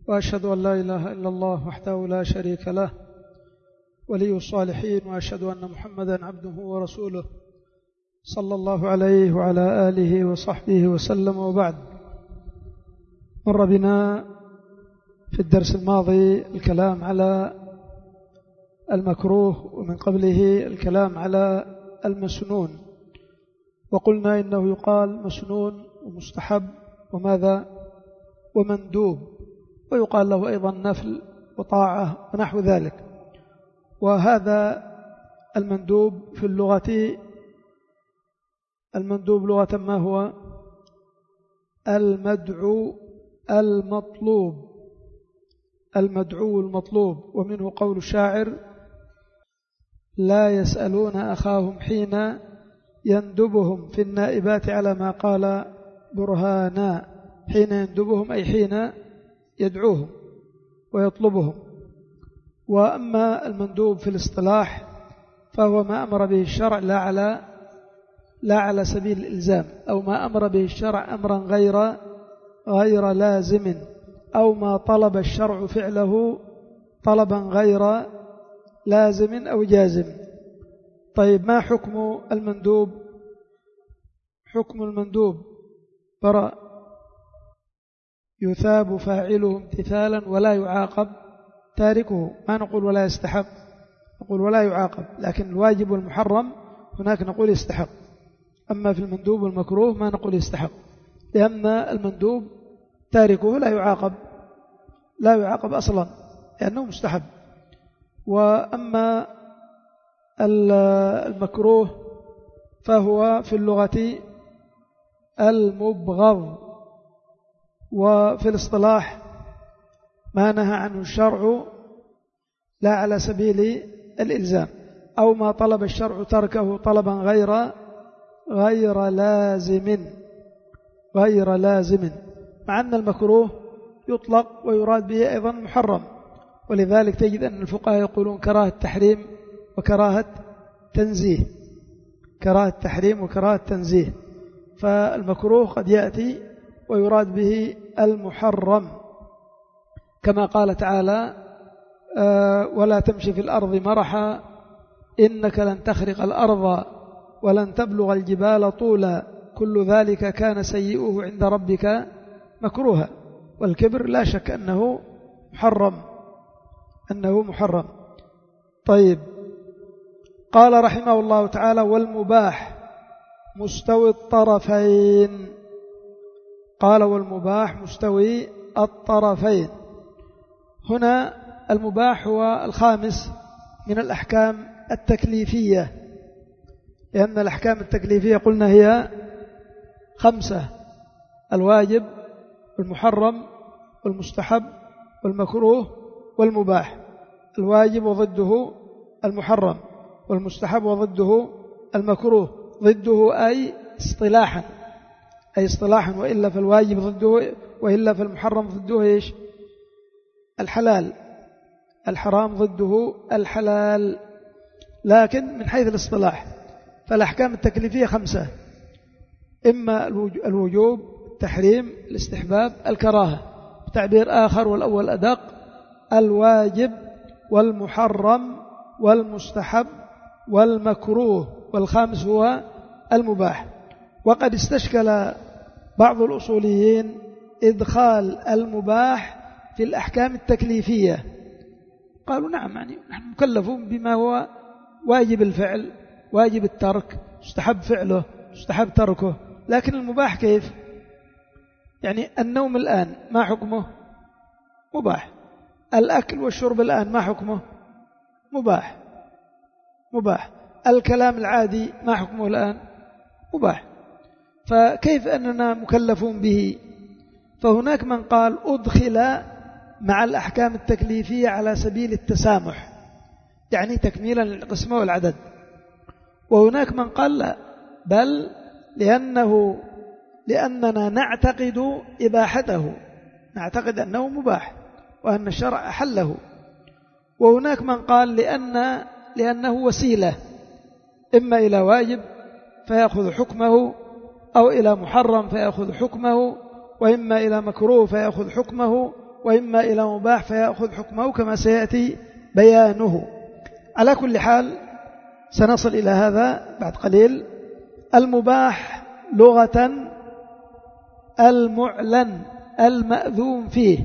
وأشهد أن لا إله إلا الله وحده لا شريك له ولي الصالحين، وأشهد أن محمدا عبده ورسوله صلى الله عليه وعلى آله وصحبه وسلم. وبعد، مر بنا في الدرس الماضي الكلام على المكروه، ومن قبله الكلام على المسنون، وقلنا إنه يقال مسنون ومستحب وماذا ومندوب، ويقال له أيضا نفل وطاعة ونحو ذلك. وهذا المندوب في اللغة، المندوب لغة ما هو؟ المدعو المطلوب، المدعو المطلوب. ومنه قول الشاعر: لا يسألون أخاهم حين يندبهم في النائبات على ما قال برهانا. حين يندبهم أي حين يدعوهم ويطلبهم. وأما المندوب في الاصطلاح فهو ما أمر به الشرع لا على سبيل الإلزام، أو ما أمر به الشرع أمرا غير لازم، أو ما طلب الشرع فعله طلبا غير لازم أو جازم. طيب، ما حكم المندوب؟ حكم المندوب براء، يثاب فاعله امتثالا ولا يعاقب تاركه. ما نقول ولا يستحق، نقول ولا يعاقب، لكن الواجب والمحرم هناك نقول يستحق. أما في المندوب والمكروه ما نقول يستحق، لأن المندوب تاركه لا يعاقب أصلا لأنه مستحب. وأما المكروه فهو في اللغة المبغض، وفي الاصطلاح ما نهى عنه الشرع لا على سبيل الإلزام، أو ما طلب الشرع تركه طلبا غير لازم، مع أن المكروه يطلق ويراد به أيضا محرم. ولذلك تجد أن الفقهاء يقولون كراهة تحريم وكراهة تنزيه، كراهة تحريم وكراهة تنزيه. فالمكروه قد يأتي ويراد به المحرم، كما قال تعالى: ولا تمشي في الأرض مرحا إنك لن تخرق الأرض ولن تبلغ الجبال طولا كل ذلك كان سيئه عند ربك مكروها. والكبر لا شك أنه محرم. طيب، قال رحمه الله تعالى: والمباح مستوي الطرفين. قال: والمباح مستوي الطرفين. هنا المباح هو الخامس من الأحكام التكليفية، لأن الأحكام التكليفية قلنا هي 5: الواجب والمحرم والمستحب والمكروه والمباح. الواجب وضده المحرم، والمستحب وضده المكروه، ضده أي اصطلاحا، وإلا فالواجب ضده، وإلا فالمحرم ضده إيش؟ الحلال. الحرام ضده الحلال. لكن من حيث الاصطلاح فالأحكام التكليفية 5: إما الوجوب، التحريم، الاستحباب، الكراهة. بتعبير آخر والأول أدق: الواجب والمحرم والمستحب والمكروه، والخامس هو المباح. وقد استشكل بعض الأصوليين إدخال المباح في الأحكام التكليفية. قالوا: نعم، يعني نحن مكلفون بما هو واجب الفعل، واجب الترك، مستحب فعله، مستحب تركه، لكن المباح كيف؟ يعني النوم الآن ما حكمه؟ مباح. الأكل والشرب الآن ما حكمه؟ مباح. الكلام العادي ما حكمه الآن؟ مباح. فكيف أننا مكلفون به؟ فهناك من قال أدخل مع الأحكام التكليفية على سبيل التسامح، يعني تكميلا للقسمة والعدد. وهناك من قال لا، بل لأننا نعتقد إباحته، نعتقد أنه مباح وأن الشرع أحله. وهناك من قال لأنه وسيلة، إما إلى واجب فيأخذ حكمه، أو إلى محرم فيأخذ حكمه، وإما إلى مكروه فيأخذ حكمه، وإما إلى مباح فيأخذ حكمه كما سيأتي بيانه. على كل حال سنصل إلى هذا بعد قليل. المباح لغة المعلن المأذون فيه.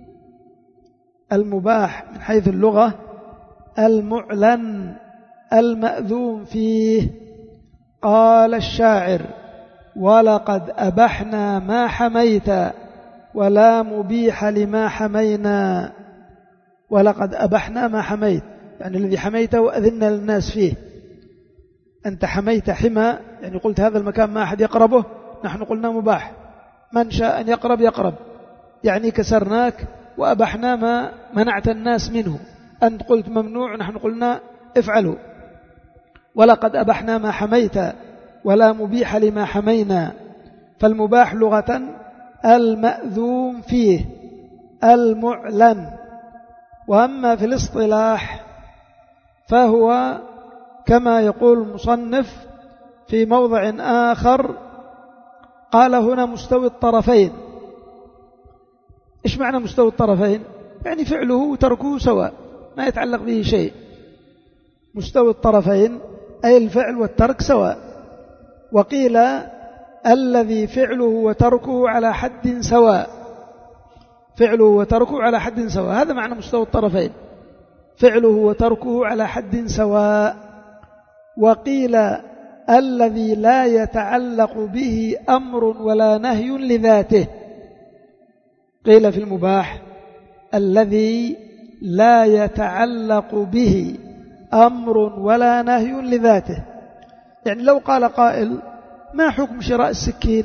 المباح من حيث اللغة المعلن المأذون فيه. قال الشاعر: ولقد أبحنا ما حميت ولا مبيح لما حمينا. ولقد أبحنا ما حميت، يعني الذي حميته وأذنا للناس فيه. أنت حميت حمى، يعني قلت هذا المكان ما أحد يقربه، نحن قلنا مباح، من شاء أن يقرب يقرب، يعني كسرناك وأبحنا ما منعت الناس منه. أنت قلت ممنوع، نحن قلنا افعلوا. ولقد أبحنا ما حميت ولا مبيح لما حمينا. فالمباح لغة المأذون فيه المعلن. وأما في الاصطلاح فهو كما يقول المصنف في موضع آخر، قال هنا مستوي الطرفين. إيش معنى مستوي الطرفين؟ يعني فعله وتركه سواء، ما يتعلق به شيء. مستوي الطرفين أي الفعل والترك سواء. وقيل الذي فعله وتركه على حد سواء. فعله وتركه على حد سواء، هذا معنى مستوي الطرفين، فعله وتركه على حد سواء. وقيل الذي لا يتعلق به أمر ولا نهي لذاته. قيل في المباح الذي لا يتعلق به أمر ولا نهي لذاته. يعني لو قال قائل: ما حكم شراء السكين؟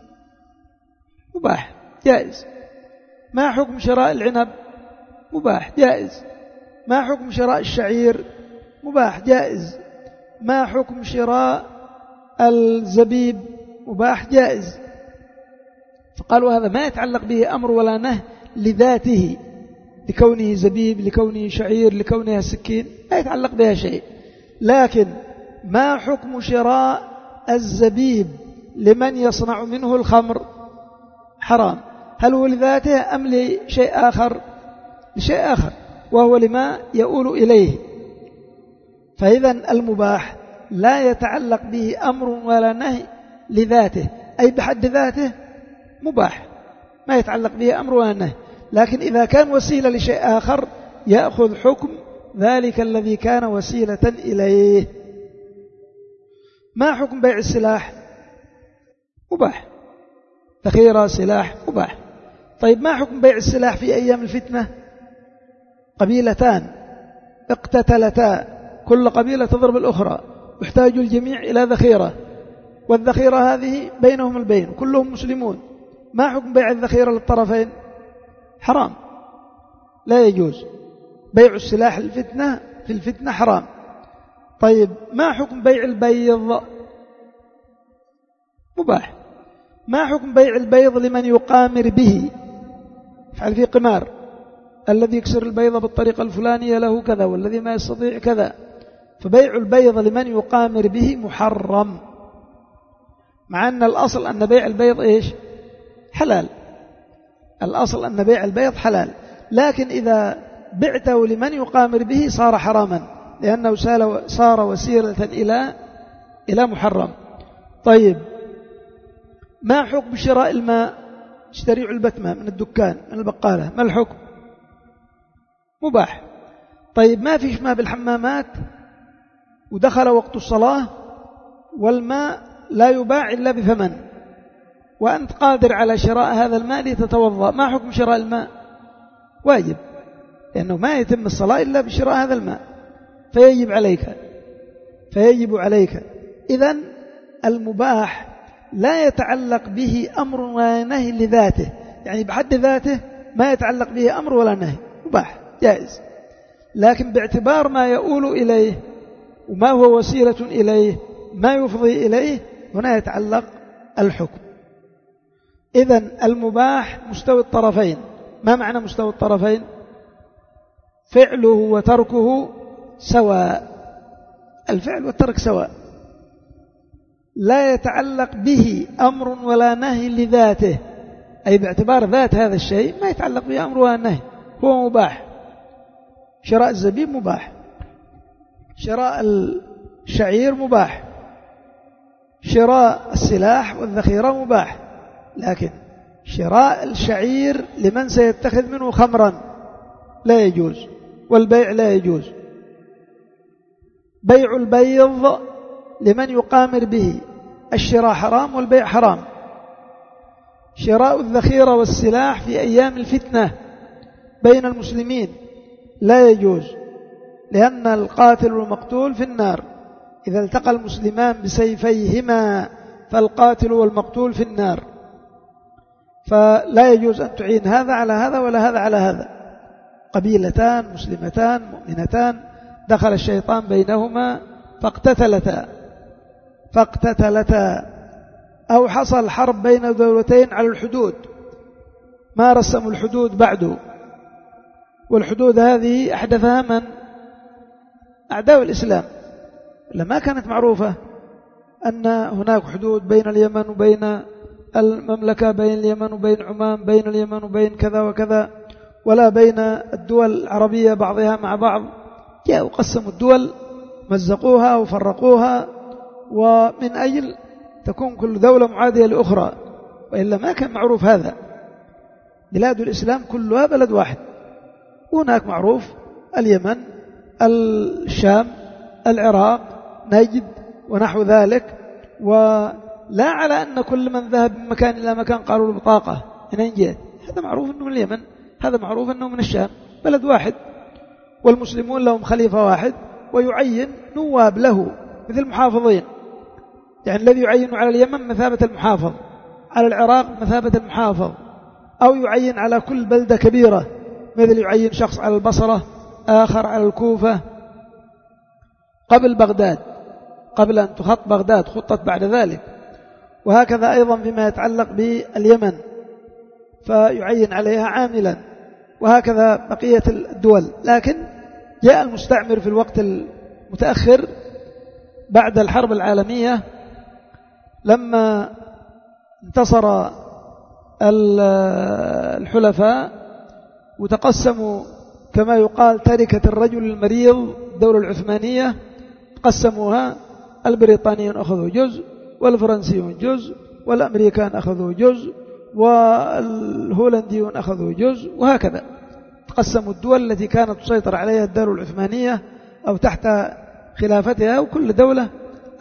مباح جائز. ما حكم شراء العنب؟ مباح جائز. ما حكم شراء الشعير؟ مباح جائز. ما حكم شراء الزبيب؟ مباح جائز. فقالوا هذا ما يتعلق به أمر ولا نهي لذاته، لكونه زبيب، لكونه شعير، لكونها سكين، ما يتعلق بها شيء. لكن ما حكم شراء الزبيب لمن يصنع منه الخمر؟ حرام. هل هو لذاته أم لشيء آخر؟ لشيء آخر، وهو لما يؤول إليه. فإذا المباح لا يتعلق به أمر ولا نهي لذاته، أي بحد ذاته مباح، ما يتعلق به أمر ولا نهي. لكن إذا كان وسيلة لشيء آخر يأخذ حكم ذلك الذي كان وسيلة إليه. ما حكم بيع السلاح؟ مباح. ذخيرة سلاح مباح. طيب ما حكم بيع السلاح في أيام الفتنة؟ قبيلتان اقتتلتا، كل قبيلة تضرب الأخرى، يحتاج الجميع إلى ذخيرة، والذخيرة هذه بينهم البين، كلهم مسلمون. ما حكم بيع الذخيرة للطرفين؟ حرام، لا يجوز بيع السلاح في الفتنة حرام. طيب ما حكم بيع البيض؟ مباح. ما حكم بيع البيض لمن يقامر به؟ فعل فيه قمار، الذي يكسر البيض بالطريقة الفلانية له كذا، والذي ما يستطيع كذا. فبيع البيض لمن يقامر به محرم، مع أن الأصل أن بيع البيض إيش؟ حلال. الأصل أن بيع البيض حلال، لكن إذا بعته لمن يقامر به صار حراما، لأنه صار وسيلة إلى محرم. طيب ما حكم شراء الماء؟ اشتري علبة ماء من الدكان من البقالة، ما الحكم؟ مباح. طيب ما فيش ماء بالحمامات ودخل وقت الصلاة والماء لا يباع إلا بثمن، وأنت قادر على شراء هذا الماء لتتوضأ، ما حكم شراء الماء؟ واجب، لأنه ما يتم الصلاة إلا بشراء هذا الماء، فيجب عليك. إذن المباح لا يتعلق به أمر ولا نهي لذاته، يعني بحد ذاته ما يتعلق به أمر ولا نهي، مباح جائز. لكن باعتبار ما يؤول إليه وما هو وسيلة إليه، ما يفضي إليه، هنا يتعلق الحكم. إذن المباح مستوي الطرفين. ما معنى مستوي الطرفين؟ فعله وتركه سواء، الفعل والترك سواء، لا يتعلق به أمر ولا نهي لذاته، أي باعتبار ذات هذا الشيء ما يتعلق به أمر والنهي، هو مباح. شراء الزبيب مباح، شراء الشعير مباح، شراء السلاح والذخيرة مباح، لكن شراء الشعير لمن سيتخذ منه خمرا لا يجوز، والبيع لا يجوز. بيع البيض لمن يقامر به، الشراء حرام والبيع حرام. شراء الذخيرة والسلاح في أيام الفتنة بين المسلمين لا يجوز، لأن القاتل والمقتول في النار، إذا التقى المسلمان بسيفيهما فالقاتل والمقتول في النار، فلا يجوز أن تعين هذا على هذا ولا هذا على هذا. قبيلتان مسلمتان مؤمنتان دخل الشيطان بينهما فاقتتلتا، أو حصل حرب بين دولتين على الحدود، ما رسموا الحدود بعد، والحدود هذه أحدثها من؟ أعداء الإسلام. لما كانت معروفة أن هناك حدود بين اليمن وبين المملكة، بين اليمن وبين عمان، بين اليمن وبين كذا وكذا، ولا بين الدول العربية بعضها مع بعض، جاءوا قسموا الدول، مزقوها وفرقوها، ومن أجل تكون كل دولة معادية لأخرى، وإلا ما كان معروف هذا. بلاد الإسلام كلها بلد واحد، وهناك معروف اليمن، الشام، العراق، نجد ونحو ذلك، ولا على أن كل من ذهب من مكان إلى مكان قالوا له بطاقة من جهة، هذا معروف أنه من اليمن، هذا معروف أنه من الشام، بلد واحد، والمسلمون لهم خليفة واحد ويعين نواب له مثل المحافظين، يعني الذي يعين على اليمن مثابة المحافظ، على العراق مثابة المحافظ، أو يعين على كل بلدة كبيرة، مثل يعين شخص على البصرة، آخر على الكوفة قبل بغداد، قبل أن تخط بغداد خطت بعد ذلك. وهكذا أيضا فيما يتعلق باليمن فيعين عليها عاملا، وهكذا بقية الدول. لكن جاء المستعمر في الوقت المتأخر بعد الحرب العالمية، لما انتصر الحلفاء وتقسموا كما يقال تركة الرجل المريض الدولة العثمانية، قسموها، البريطانيون أخذوا جزء، والفرنسيون جزء، والأمريكان أخذوا جزء، والهولنديون أخذوا جزء، وهكذا تقسموا الدول التي كانت تسيطر عليها الدولة العثمانية أو تحت خلافتها، وكل دولة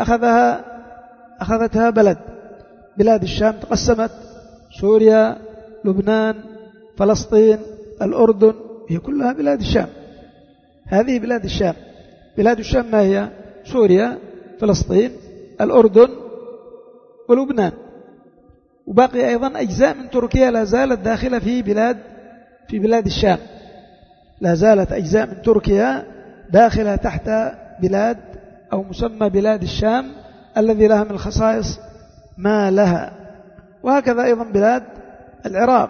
أخذتها بلد. بلاد الشام تقسمت، سوريا، لبنان، فلسطين، الأردن، هي كلها بلاد الشام. هذه بلاد الشام. بلاد الشام ما هي؟ سوريا، فلسطين، الأردن، ولبنان، وباقي أيضا أجزاء من تركيا لا زالت داخلة في بلاد الشام، لا زالت أجزاء من تركيا داخلة تحت بلاد أو مسمى بلاد الشام الذي لها من الخصائص ما لها. وهكذا أيضا بلاد العراق،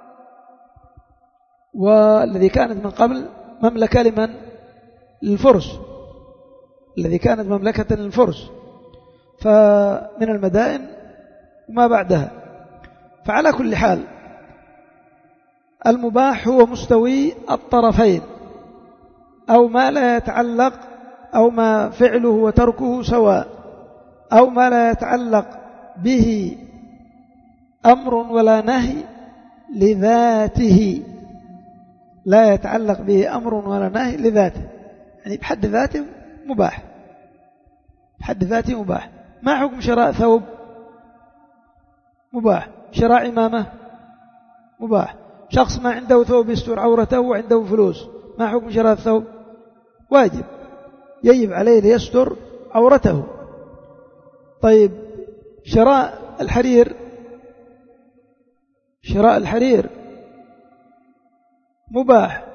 والذي كانت من قبل مملكة لمن؟ للفرس، الذي كانت مملكة للفرس، فمن المدائن وما بعدها. فعلى كل حال المباح هو مستوي الطرفين، أو ما لا يتعلق، أو ما فعله وتركه سواء، أو ما لا يتعلق به أمر ولا نهي لذاته، لا يتعلق به أمر ولا نهي لذاته، يعني بحد ذاته مباح، بحد ذاته مباح. ما حكم شراء ثوب؟ مباح. شراء عمامة؟ مباح. شخص ما عنده ثوب يستر عورته وعنده فلوس، ما حكم شراء الثوب؟ واجب، يجب عليه ليستر عورته. طيب شراء الحرير؟ شراء الحرير مباح.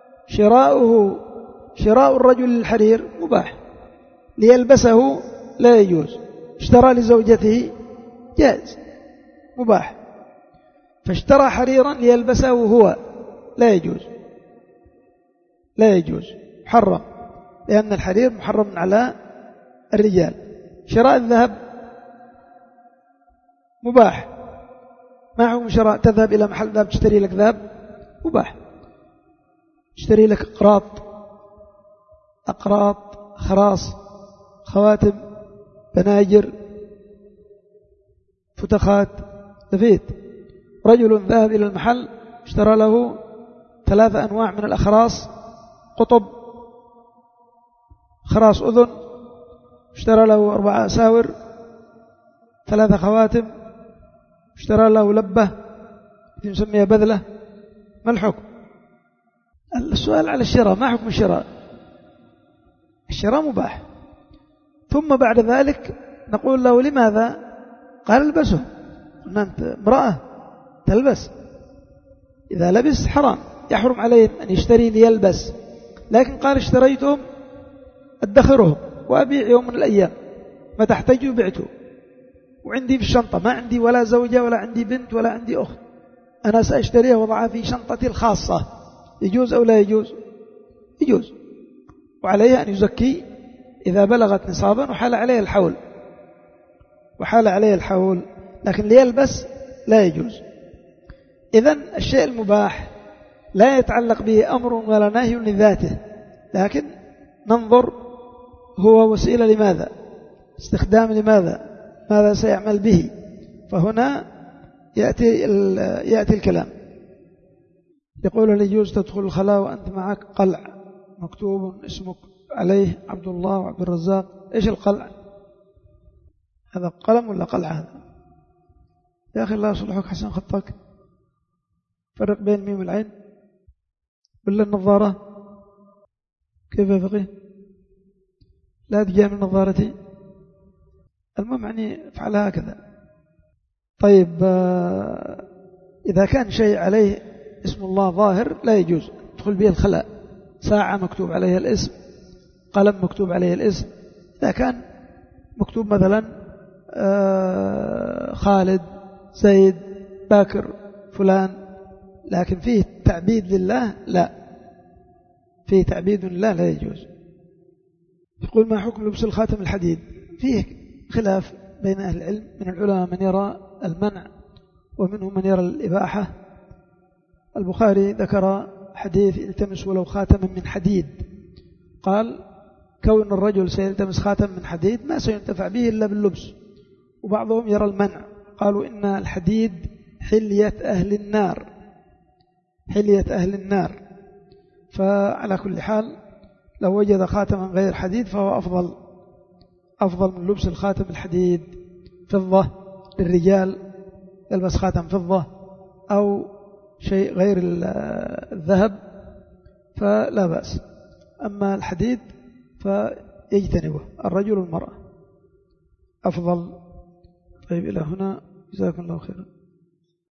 شراء الرجل الحرير مباح، ليلبسه لا يجوز. اشترى لزوجته جائز مباح، فاشترى حريرا ليلبسه هو لا يجوز، لا يجوز، محرم، لأن الحرير محرم على الرجال. شراء الذهب مباح، ما حكم شراء تذهب إلى محل ذهب تشتري لك ذهب؟ مباح. تشتري لك أقراط خراص خواتم بناجر فتخات لفيت. رجل ذهب إلى المحل اشترى له 3 أنواع من الأخراص، قطب، خراص أذن، اشترى له 4 أساور، 3 خواتم، اشترى له لبة نسميها بذلة. ما الحكم؟ السؤال على الشراء، ما حكم الشراء؟ الشراء مباح. ثم بعد ذلك نقول له لماذا؟ قال البسه. قلنا أنت امرأة تلبس، إذا لبس حرام، يحرم عليه أن يشتري ليلبس، لكن قال اشتريتهم أدخرهم وأبيع يوم من الأيام، ما تحتاج بعته، وعندي في الشنطة، ما عندي ولا زوجة ولا عندي بنت ولا عندي أخت، أنا سأشتريها وضعها في شنطتي الخاصة. يجوز أو لا يجوز؟ يجوز. وعليه أن يزكي إذا بلغت نصابا وحال عليه الحول، لكن ليلبس لا يجوز. إذن الشيء المباح لا يتعلق به أمر ولا نهي لذاته، لكن ننظر هو وسيلة لماذا، استخدام لماذا، ماذا سيعمل به، فهنا يأتي الكلام. يقول هل يجوز تدخل الخلاء وأنت معك قلع مكتوب اسمك عليه عبد الله وعبد الرزاق؟ إيش القلع؟ هذا قلم ولا قلع هذا؟ يا أخي الله يصلحك حسن خطك، فرق بين الميم والعين. ولا النظارة كيف يا فقيه؟ لا تجاه من نظارتي. المهم يعني افعلها هكذا. طيب إذا كان شيء عليه اسم الله ظاهر لا يجوز تدخل به الخلاء. ساعة مكتوب عليها الاسم، قلم مكتوب عليه الاسم. إذا كان مكتوب مثلا خالد، زيد، باكر، فلان، لكن فيه تعبيد لله لا، فيه تعبيد لله لا يجوز. يقول ما حكم لبس الخاتم الحديد؟ فيه خلاف بين أهل العلم، من العلماء من يرى المنع ومنهم من يرى الإباحة. البخاري ذكر حديث التمس ولو خاتما من حديد، قال كون الرجل سيلتمس خاتم من حديد ما سينتفع به إلا باللبس. وبعضهم يرى المنع، قالوا إن الحديد حلية أهل النار، فعلى كل حال لو وجد خاتما غير حديد فهو أفضل من لبس الخاتم الحديد. فضة للرجال يلبس خاتم فضة أو شيء غير الذهب فلا بأس، أما الحديد فيجتنبه الرجل والمرأة أفضل. طيب إلى هنا، جزاكم الله خيرا.